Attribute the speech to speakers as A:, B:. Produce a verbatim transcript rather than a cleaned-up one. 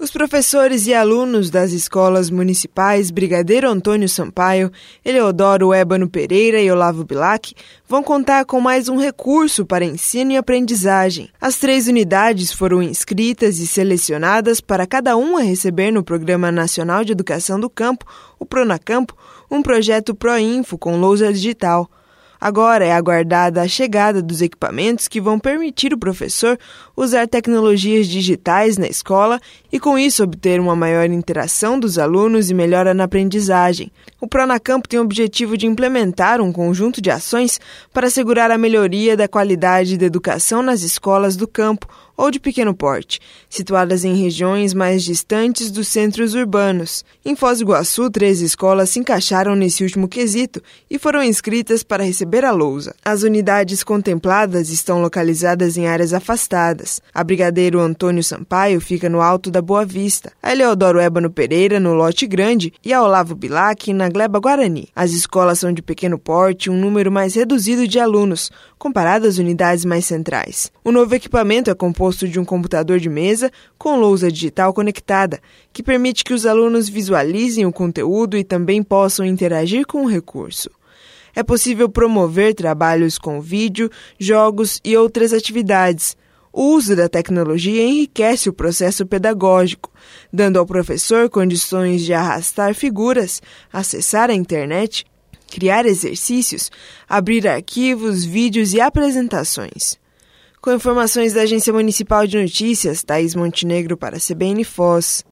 A: Os professores e alunos das escolas municipais Brigadeiro Antônio Sampaio, Eleodoro Ébano Pereira e Olavo Bilac vão contar com mais um recurso para ensino e aprendizagem. As três unidades foram inscritas e selecionadas para cada uma receber no Programa Nacional de Educação do Campo, o Pronacampo, um projeto Proinfo com lousa digital. Agora é aguardada a chegada dos equipamentos que vão permitir o professor usar tecnologias digitais na escola e, com isso, obter uma maior interação dos alunos e melhora na aprendizagem. O Pronacampo tem o objetivo de implementar um conjunto de ações para assegurar a melhoria da qualidade da educação nas escolas do campo ou de pequeno porte, situadas em regiões mais distantes dos centros urbanos. Em Foz do Iguaçu, três escolas se encaixaram nesse último quesito e foram inscritas para receber a lousa. As unidades contempladas estão localizadas em áreas afastadas. A Brigadeiro Antônio Sampaio fica no Alto da Boa Vista, a Eleodoro Ébano Pereira no Lote Grande e a Olavo Bilac na Gleba Guarani. As escolas são de pequeno porte e um número mais reduzido de alunos, comparado às unidades mais centrais. O novo equipamento é composto de um computador de mesa com lousa digital conectada, que permite que os alunos visualizem o conteúdo e também possam interagir com o recurso. É possível promover trabalhos com vídeo, jogos e outras atividades. O uso da tecnologia enriquece o processo pedagógico, dando ao professor condições de arrastar figuras, acessar a internet, criar exercícios, abrir arquivos, vídeos e apresentações. Com informações da Agência Municipal de Notícias, Thaís Montenegro para a C B N Foz.